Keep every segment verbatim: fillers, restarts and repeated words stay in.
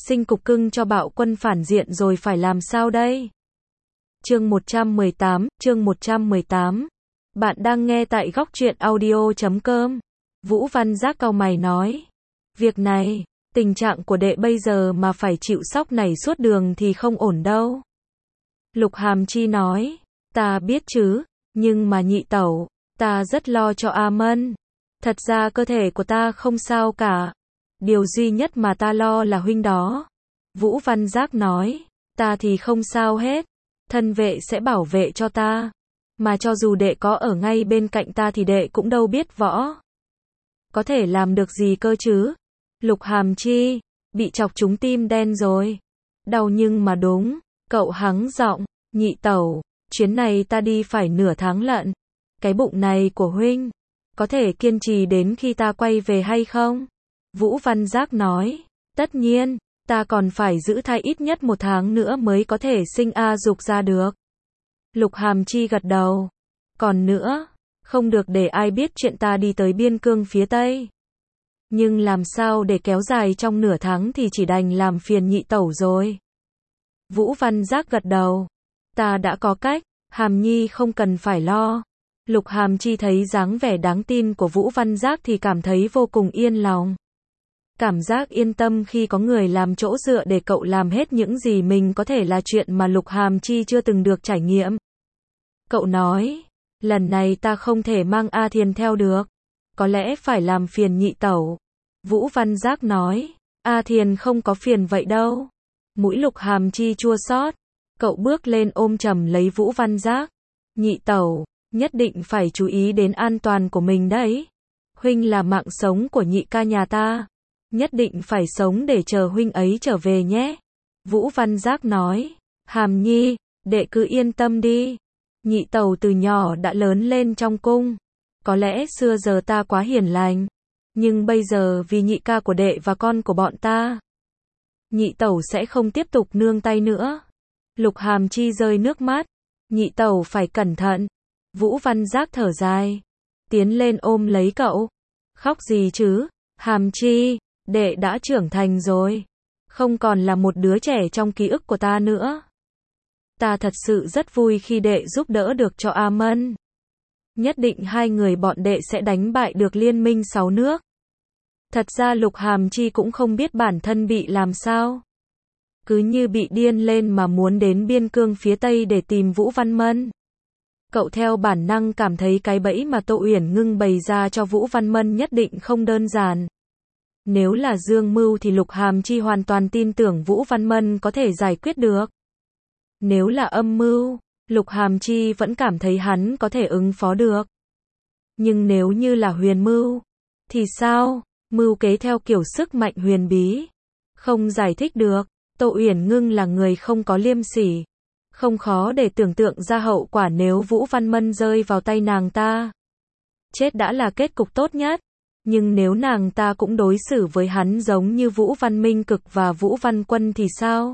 sinh cục cưng cho bạo quân phản diện rồi phải làm sao đây? Chương một trăm mười tám, chương một trăm mười tám. Bạn đang nghe tại góc truyện audio chấm com. Vũ Văn Giác cau mày nói. Việc này, tình trạng của đệ bây giờ mà phải chịu sóc này suốt đường thì không ổn đâu. Lục Hàm Chi nói. Ta biết chứ, nhưng mà nhị tẩu, ta rất lo cho A Mân. Thật ra cơ thể của ta không sao cả. Điều duy nhất mà ta lo là huynh đó. Vũ Văn Giác nói. Ta thì không sao hết. Thân vệ sẽ bảo vệ cho ta. Mà cho dù đệ có ở ngay bên cạnh ta thì đệ cũng đâu biết võ. Có thể làm được gì cơ chứ? Lục Hàm Chi, bị chọc trúng tim đen rồi. Đau nhưng mà đúng. Cậu hắng giọng. Nhị tẩu, chuyến này ta đi phải nửa tháng lận. Cái bụng này của huynh, có thể kiên trì đến khi ta quay về hay không? Vũ Văn Giác nói. Tất nhiên, ta còn phải giữ thai ít nhất một tháng nữa mới có thể sinh A Dục ra được. Lục Hàm Chi gật đầu. Còn nữa, không được để ai biết chuyện ta đi tới biên cương phía Tây. Nhưng làm sao để kéo dài trong nửa tháng thì chỉ đành làm phiền nhị tẩu rồi. Vũ Văn Giác gật đầu. Ta đã có cách, Hàm Nhi không cần phải lo. Lục Hàm Chi thấy dáng vẻ đáng tin của Vũ Văn Giác thì cảm thấy vô cùng yên lòng. Cảm giác yên tâm khi có người làm chỗ dựa để cậu làm hết những gì mình có thể là chuyện mà Lục Hàm Chi chưa từng được trải nghiệm. Cậu nói, lần này ta không thể mang A Thiền theo được. Có lẽ phải làm phiền nhị tẩu. Vũ Văn Giác nói, A Thiền không có phiền vậy đâu. Mũi Lục Hàm Chi chua xót. Cậu bước lên ôm chầm lấy Vũ Văn Giác. Nhị tẩu, nhất định phải chú ý đến an toàn của mình đấy. Huynh là mạng sống của nhị ca nhà ta. Nhất định phải sống để chờ huynh ấy trở về nhé. Vũ Văn Giác nói. Hàm Nhi, đệ cứ yên tâm đi. Nhị tẩu từ nhỏ đã lớn lên trong cung. Có lẽ xưa giờ ta quá hiền lành. Nhưng bây giờ vì nhị ca của đệ và con của bọn ta, nhị tẩu sẽ không tiếp tục nương tay nữa. Lục Hàm Chi rơi nước mắt. Nhị tẩu phải cẩn thận. Vũ Văn Giác thở dài. Tiến lên ôm lấy cậu. Khóc gì chứ? Hàm Chi, đệ đã trưởng thành rồi. Không còn là một đứa trẻ trong ký ức của ta nữa. Ta thật sự rất vui khi đệ giúp đỡ được cho A Mân. Nhất định hai người bọn đệ sẽ đánh bại được liên minh sáu nước. Thật ra Lục Hàm Chi cũng không biết bản thân bị làm sao. Cứ như bị điên lên mà muốn đến biên cương phía Tây để tìm Vũ Văn Mân. Cậu theo bản năng cảm thấy cái bẫy mà Tô Uyển Ngưng bày ra cho Vũ Văn Mân nhất định không đơn giản. Nếu là dương mưu thì Lục Hàm Chi hoàn toàn tin tưởng Vũ Văn Mân có thể giải quyết được. Nếu là âm mưu, Lục Hàm Chi vẫn cảm thấy hắn có thể ứng phó được. Nhưng nếu như là huyền mưu, thì sao? Mưu kế theo kiểu sức mạnh huyền bí. Không giải thích được. Tô Uyển Ngưng là người không có liêm sỉ. Không khó để tưởng tượng ra hậu quả nếu Vũ Văn Mân rơi vào tay nàng ta. Chết đã là kết cục tốt nhất. Nhưng nếu nàng ta cũng đối xử với hắn giống như Vũ Văn Minh Cực và Vũ Văn Quân thì sao?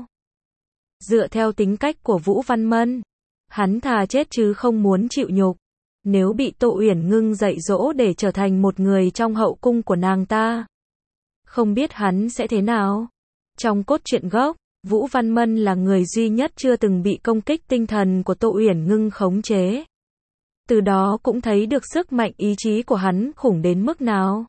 Dựa theo tính cách của Vũ Văn Mân, hắn thà chết chứ không muốn chịu nhục. Nếu bị Tô Uyển Ngưng dạy dỗ để trở thành một người trong hậu cung của nàng ta, không biết hắn sẽ thế nào? Trong cốt truyện gốc, Vũ Văn Mân là người duy nhất chưa từng bị công kích tinh thần của Tô Uyển Ngưng khống chế. Từ đó cũng thấy được sức mạnh ý chí của hắn khủng đến mức nào.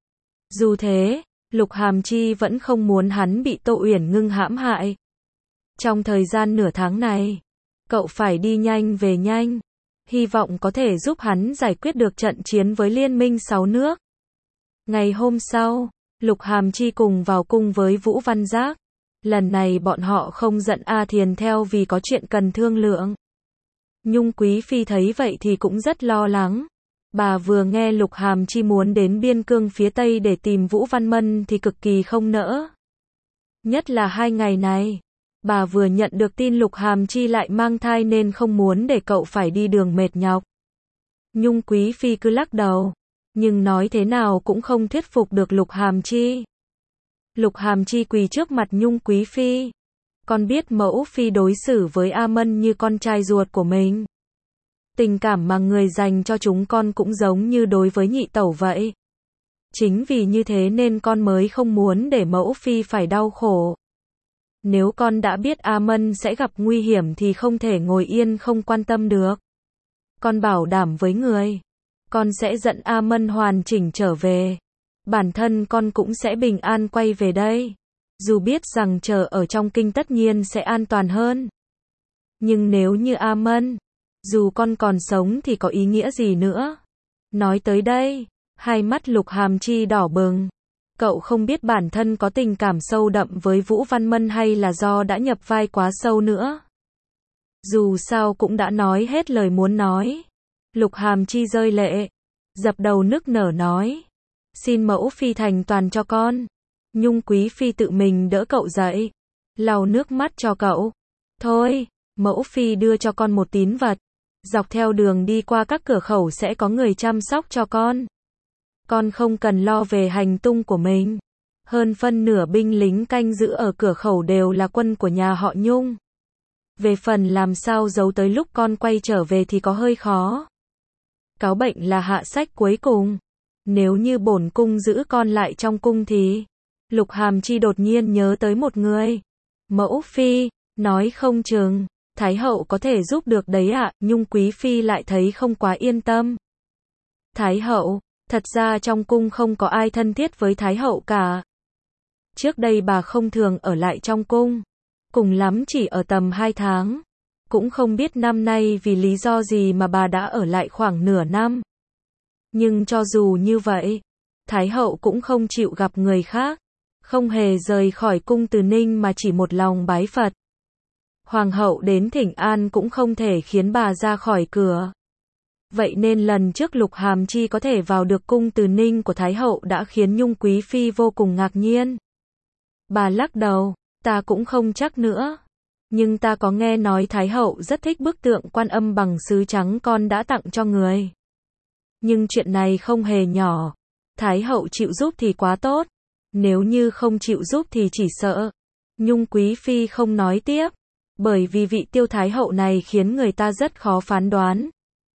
Dù thế, Lục Hàm Chi vẫn không muốn hắn bị Tô Uyển Ngưng hãm hại. Trong thời gian nửa tháng này, cậu phải đi nhanh về nhanh. Hy vọng có thể giúp hắn giải quyết được trận chiến với liên minh sáu nước. Ngày hôm sau, Lục Hàm Chi cùng vào cung với Vũ Văn Giác. Lần này bọn họ không dẫn A Thiền theo vì có chuyện cần thương lượng. Nhung Quý Phi thấy vậy thì cũng rất lo lắng. Bà vừa nghe Lục Hàm Chi muốn đến biên cương phía Tây để tìm Vũ Văn Mân thì cực kỳ không nỡ. Nhất là hai ngày này, bà vừa nhận được tin Lục Hàm Chi lại mang thai nên không muốn để cậu phải đi đường mệt nhọc. Nhung Quý Phi cứ lắc đầu, nhưng nói thế nào cũng không thuyết phục được Lục Hàm Chi. Lục Hàm Chi quỳ trước mặt Nhung Quý Phi. Con biết mẫu phi đối xử với A Mân như con trai ruột của mình. Tình cảm mà người dành cho chúng con cũng giống như đối với nhị tẩu vậy. Chính vì như thế nên con mới không muốn để mẫu phi phải đau khổ. Nếu con đã biết A Mân sẽ gặp nguy hiểm thì không thể ngồi yên không quan tâm được. Con bảo đảm với người, con sẽ dẫn A Mân hoàn chỉnh trở về. Bản thân con cũng sẽ bình an quay về đây. Dù biết rằng chờ ở trong kinh tất nhiên sẽ an toàn hơn. Nhưng nếu như A Mân, dù con còn sống thì có ý nghĩa gì nữa? Nói tới đây, hai mắt Lục Hàm Chi đỏ bừng. Cậu không biết bản thân có tình cảm sâu đậm với Vũ Văn Mân hay là do đã nhập vai quá sâu nữa. Dù sao cũng đã nói hết lời muốn nói. Lục Hàm Chi rơi lệ, dập đầu nức nở nói. Xin mẫu phi thành toàn cho con. Nhung quý phi tự mình đỡ cậu dậy, lau nước mắt cho cậu. Thôi, mẫu phi đưa cho con một tín vật. Dọc theo đường đi qua các cửa khẩu sẽ có người chăm sóc cho con. Con không cần lo về hành tung của mình. Hơn phân nửa binh lính canh giữ ở cửa khẩu đều là quân của nhà họ Nhung. Về phần làm sao giấu tới lúc con quay trở về thì có hơi khó. Cáo bệnh là hạ sách cuối cùng. Nếu như bổn cung giữ con lại trong cung thì... Lục Hàm Chi đột nhiên nhớ tới một người. Mẫu phi, nói không chừng, Thái hậu có thể giúp được đấy ạ. À. Nhung quý phi lại thấy không quá yên tâm. Thái hậu, thật ra trong cung không có ai thân thiết với Thái hậu cả. Trước đây bà không thường ở lại trong cung. Cùng lắm chỉ ở tầm hai tháng. Cũng không biết năm nay vì lý do gì mà bà đã ở lại khoảng nửa năm. Nhưng cho dù như vậy, Thái hậu cũng không chịu gặp người khác. Không hề rời khỏi cung Từ Ninh mà chỉ một lòng bái Phật. Hoàng hậu đến thỉnh an cũng không thể khiến bà ra khỏi cửa. Vậy nên lần trước Lục Hàm Chi có thể vào được cung Từ Ninh của Thái hậu đã khiến Nhung quý phi vô cùng ngạc nhiên. Bà lắc đầu, ta cũng không chắc nữa. Nhưng ta có nghe nói Thái hậu rất thích bức tượng Quan Âm bằng sứ trắng con đã tặng cho người. Nhưng chuyện này không hề nhỏ. Thái hậu chịu giúp thì quá tốt. Nếu như không chịu giúp thì chỉ sợ. Nhung quý phi không nói tiếp. Bởi vì vị Tiêu Thái hậu này khiến người ta rất khó phán đoán.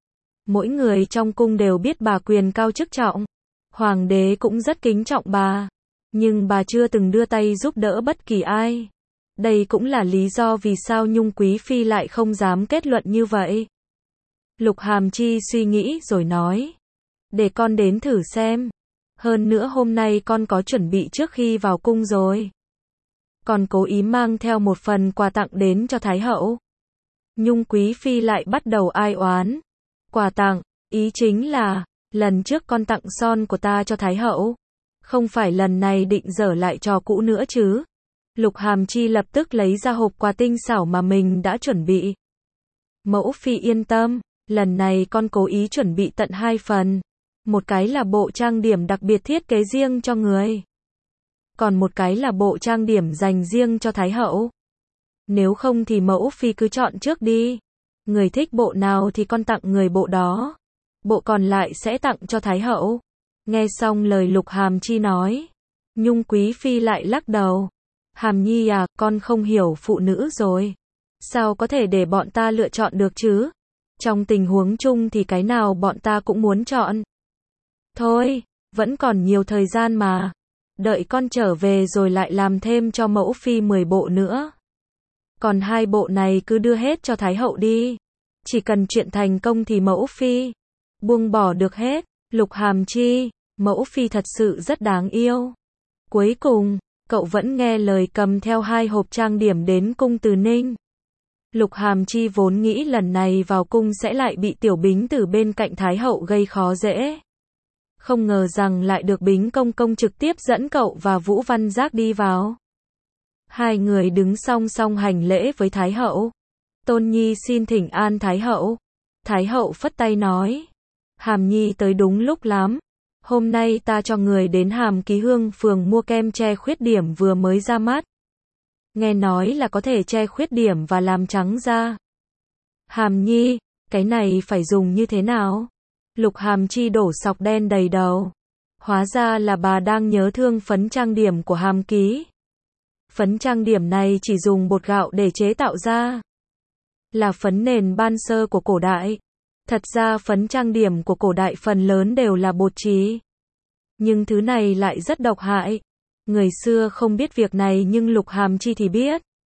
Mỗi người trong cung đều biết bà quyền cao chức trọng. Hoàng đế cũng rất kính trọng bà. Nhưng bà chưa từng đưa tay giúp đỡ bất kỳ ai. Đây cũng là lý do vì sao Nhung quý phi lại không dám kết luận như vậy. Lục Hàm Chi suy nghĩ rồi nói. Để con đến thử xem. Hơn nữa hôm nay con có chuẩn bị trước khi vào cung rồi. Còn cố ý mang theo một phần quà tặng đến cho Thái hậu. Nhung quý phi lại bắt đầu ai oán. Quà tặng, ý chính là, lần trước con tặng son của ta cho Thái hậu. Không phải lần này định dở lại trò cũ nữa chứ. Lục Hàm Chi lập tức lấy ra hộp quà tinh xảo mà mình đã chuẩn bị. Mẫu phi yên tâm, lần này con cố ý chuẩn bị tận hai phần. Một cái là bộ trang điểm đặc biệt thiết kế riêng cho người. Còn một cái là bộ trang điểm dành riêng cho Thái hậu. Nếu không thì mẫu phi cứ chọn trước đi. Người thích bộ nào thì con tặng người bộ đó. Bộ còn lại sẽ tặng cho Thái hậu. Nghe xong lời Lục Hàm Chi nói. Nhung quý phi lại lắc đầu. Hàm Nhi à, con không hiểu phụ nữ rồi. Sao có thể để bọn ta lựa chọn được chứ? Trong tình huống chung thì cái nào bọn ta cũng muốn chọn. Thôi, vẫn còn nhiều thời gian mà. Đợi con trở về rồi lại làm thêm cho mẫu phi mười bộ nữa. Còn hai bộ này cứ đưa hết cho Thái hậu đi. Chỉ cần chuyện thành công thì mẫu phi buông bỏ được hết. Lục Hàm Chi, mẫu phi thật sự rất đáng yêu. Cuối cùng, cậu vẫn nghe lời cầm theo hai hộp trang điểm đến cung Từ Ninh. Lục Hàm Chi vốn nghĩ lần này vào cung sẽ lại bị Tiểu Bính từ bên cạnh Thái hậu gây khó dễ. Không ngờ rằng lại được Bính công công trực tiếp dẫn cậu và Vũ Văn Giác đi vào. Hai người đứng song song hành lễ với Thái hậu. Tôn Nhi xin thỉnh an Thái hậu. Thái hậu phất tay nói. Hàm Nhi tới đúng lúc lắm. Hôm nay ta cho người đến Hàm Ký Hương phường mua kem che khuyết điểm vừa mới ra mắt. Nghe nói là có thể che khuyết điểm và làm trắng da. Hàm Nhi, cái này phải dùng như thế nào? Lục Hàm Chi đổ sọc đen đầy đầu. Hóa ra là bà đang nhớ thương phấn trang điểm của Hàm Ký. Phấn trang điểm này chỉ dùng bột gạo để chế tạo ra. Là phấn nền ban sơ của cổ đại. Thật ra phấn trang điểm của cổ đại phần lớn đều là bột chì. Nhưng thứ này lại rất độc hại. Người xưa không biết việc này nhưng Lục Hàm Chi thì biết.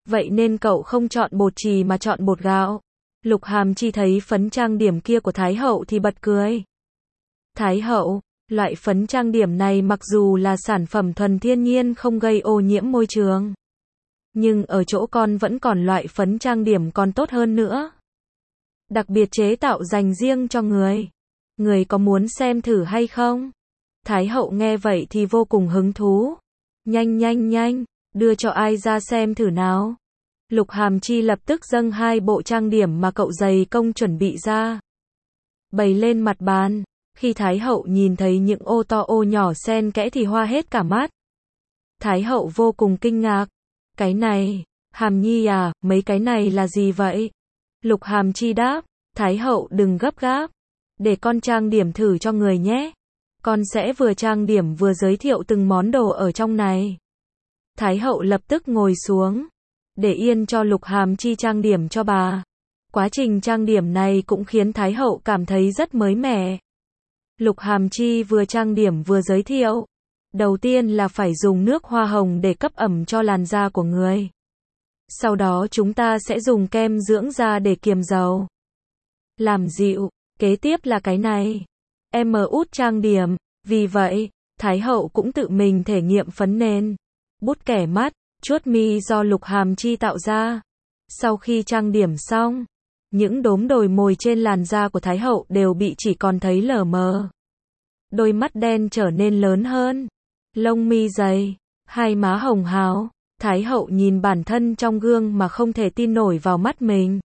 vậy nên cậu không chọn bột chì mà chọn bột gạo. Lục Hàm Chi thấy phấn trang điểm kia của Thái hậu thì bật cười. Thái hậu, loại phấn trang điểm này mặc dù là sản phẩm thuần thiên nhiên không gây ô nhiễm môi trường, nhưng ở chỗ con vẫn còn loại phấn trang điểm còn tốt hơn nữa. Đặc biệt chế tạo dành riêng cho người. Người có muốn xem thử hay không? Thái hậu nghe vậy thì vô cùng hứng thú. Nhanh nhanh nhanh, đưa cho ai ra xem thử nào. Lục Hàm Chi lập tức dâng hai bộ trang điểm mà cậu dày công chuẩn bị ra, bày lên mặt bàn. Khi Thái hậu nhìn thấy những ô to ô nhỏ xen kẽ thì hoa hết cả mắt. Thái hậu vô cùng kinh ngạc. Cái này, Hàm Nhi à, mấy cái này là gì vậy? Lục Hàm Chi đáp, Thái hậu đừng gấp gáp, để con trang điểm thử cho người nhé. Con sẽ vừa trang điểm vừa giới thiệu từng món đồ ở trong này. Thái hậu lập tức ngồi xuống, để yên cho Lục Hàm Chi trang điểm cho bà. Quá trình trang điểm này cũng khiến Thái hậu cảm thấy rất mới mẻ. Lục Hàm Chi vừa trang điểm vừa giới thiệu. Đầu tiên là phải dùng nước hoa hồng để cấp ẩm cho làn da của người. Sau đó chúng ta sẽ dùng kem dưỡng da để kiềm dầu, làm dịu. Kế tiếp là cái này. Em út trang điểm. Vì vậy, Thái hậu cũng tự mình thể nghiệm phấn nền, bút kẻ mắt, chuốt mi do Lục Hàm Chi tạo ra. Sau khi trang điểm xong, những đốm đồi mồi trên làn da của Thái hậu đều bị chỉ còn thấy lờ mờ. Đôi mắt đen trở nên lớn hơn, lông mi dày, hai má hồng hào. Thái hậu nhìn bản thân trong gương mà không thể tin nổi vào mắt mình.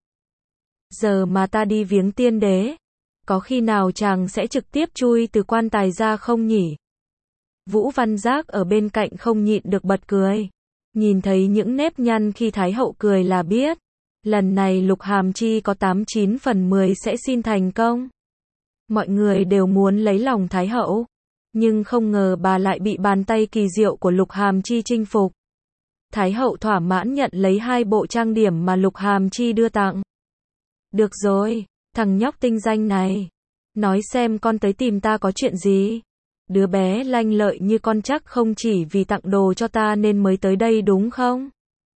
Giờ mà ta đi viếng tiên đế, có khi nào chàng sẽ trực tiếp chui từ quan tài ra không nhỉ? Vũ Văn Giác ở bên cạnh không nhịn được bật cười. Nhìn thấy những nếp nhăn khi Thái hậu cười là biết, lần này Lục Hàm Chi có tám chín phần mười sẽ xin thành công. Mọi người đều muốn lấy lòng Thái hậu, nhưng không ngờ bà lại bị bàn tay kỳ diệu của Lục Hàm Chi chinh phục. Thái hậu thỏa mãn nhận lấy hai bộ trang điểm mà Lục Hàm Chi đưa tặng. Được rồi, thằng nhóc tinh danh này, nói xem con tới tìm ta có chuyện gì? Đứa bé lanh lợi như con chắc không chỉ vì tặng đồ cho ta nên mới tới đây đúng không?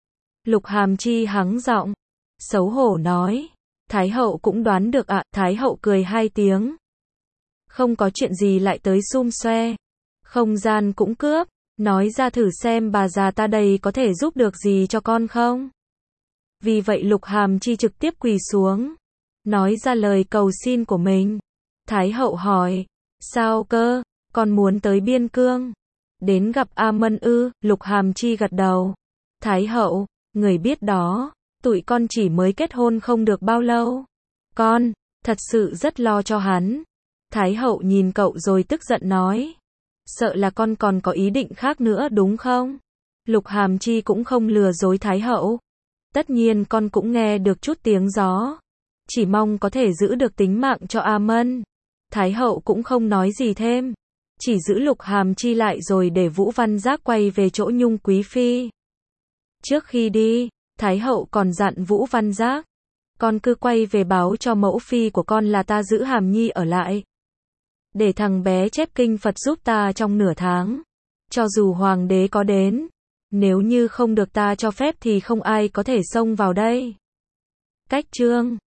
Lục Hàm Chi hắng giọng, xấu hổ nói. Thái hậu cũng đoán được ạ. À. Thái hậu cười hai tiếng. Không có chuyện gì lại tới xum xoe. Không gian cũng cướp. Nói ra thử xem bà già ta đây có thể giúp được gì cho con không? Vì vậy Lục Hàm Chi trực tiếp quỳ xuống, nói ra lời cầu xin của mình. Thái hậu hỏi, sao cơ, con muốn tới biên cương, đến gặp A Mân ư? Lục Hàm Chi gật đầu. Thái hậu, người biết đó, tụi con chỉ mới kết hôn không được bao lâu. Con, thật sự rất lo cho hắn. Thái hậu nhìn cậu rồi tức giận nói, sợ là con còn có ý định khác nữa đúng không? Lục Hàm Chi cũng không lừa dối Thái hậu. Tất nhiên con cũng nghe được chút tiếng gió. Chỉ mong có thể giữ được tính mạng cho A Mân. Thái hậu cũng không nói gì thêm. Chỉ giữ Lục Hàm Chi lại rồi để Vũ Văn Giác quay về chỗ Nhung Quý Phi. Trước khi đi, Thái hậu còn dặn Vũ Văn Giác. Con cứ quay về báo cho mẫu phi của con là ta giữ Hàm Nhi ở lại. Để thằng bé chép kinh Phật giúp ta trong nửa tháng. Cho dù hoàng đế có đến, nếu như không được ta cho phép thì không ai có thể xông vào đây. Cách chương